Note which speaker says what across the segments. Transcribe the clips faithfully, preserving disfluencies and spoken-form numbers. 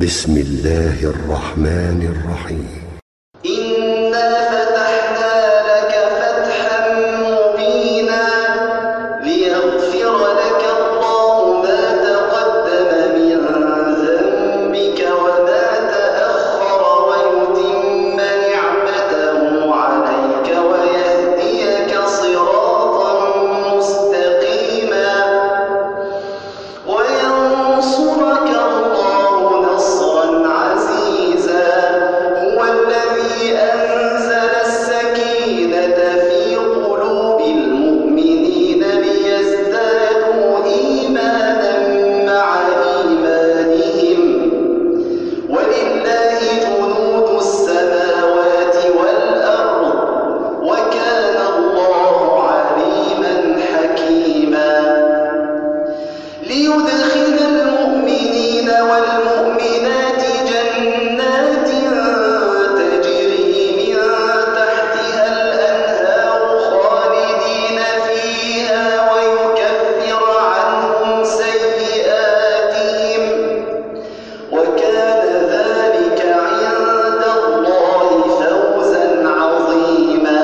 Speaker 1: بسم الله الرحمن الرحيم.
Speaker 2: إنا فتحنا لك فتحا مبينا ليغفر لك الله ما تقدم من ذنبك وما تأخر ويتم نعمته عليك ويهديك صراطا مستقيما وينصرك الله نصرا عزيزا. هو الذي أنزل السكينة في قلوب المؤمنين ليزدادوا إيمانا مع إيمانهم ولله جنود السماوات والأرض وكان الله عليما حكيما. ليدخل المؤمنين والمؤمنات جنات تجري من تحتها الأنهار خالدين فيها ويكفر عنهم سيئاتهم وكان ذلك عند الله فوزا عظيما.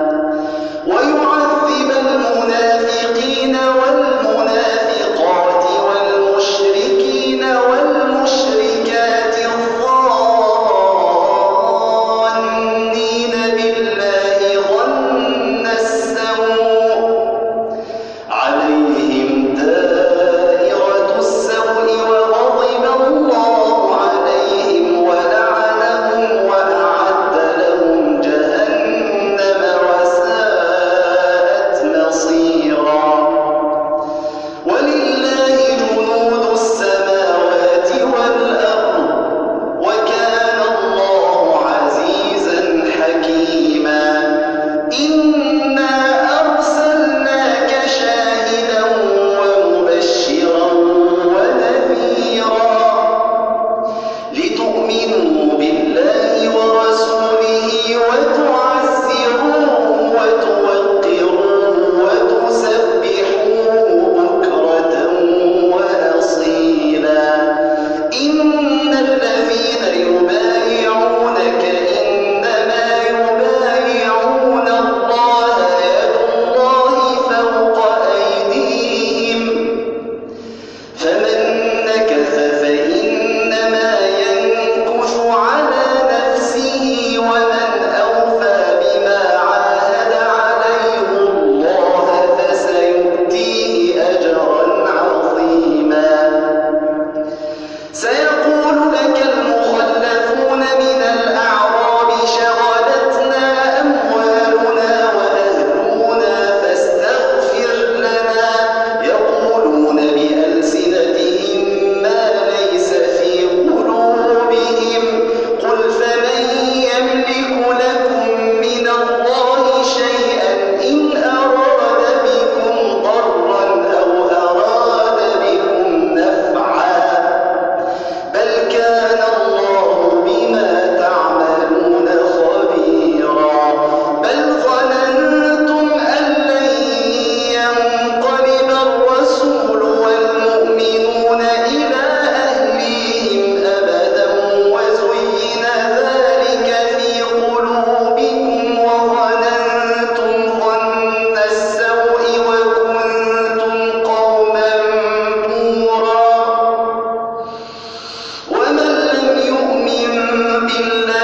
Speaker 2: ويعذب المنافقين والمنافقات والمشركين والمشركات الظانين بالله ظن السوء عليهم دائرة السوء وغضب الله عليهم ولعنهم وأعد لهم جهنم وساءت مصيرا. ولله جنود السماوات والأرض وكان الله عزيزا حكيما. إنا أرسلناك شاهدا ومبشرا ونذيرا لتؤمنوا بالله ورسوله وتعزروه وتوقروه وتسبحوه بكرة وأصيلا. إن الذين يبايعونك إنما يبايعون الله يد الله فوق أيديهم فمن نكث فإنما ينكث على نفسه ومن أوفى بما عاهد عليه الله فسيؤتيه أجرا عظيما. سيقول لك المخلفون من الأعراب شغلتنا أموالنا وأهلنا فاستغفر لنا يقولون بألسنتهم ما ليس في قلوبهم قل فمن يملك لكم من الله شيئا إن أراد بكم ضرا أو أراد بكم نفعا بل كان الله بما تعملون خبيرا. بل ظننتم أن لن ينقلب الرسول والمؤمنون إلى أهليهم أبدا وزين ذلك في قلوبكم وظننتم ظن السوء وكنتم قوما بورا. ومن لم يؤمن بالله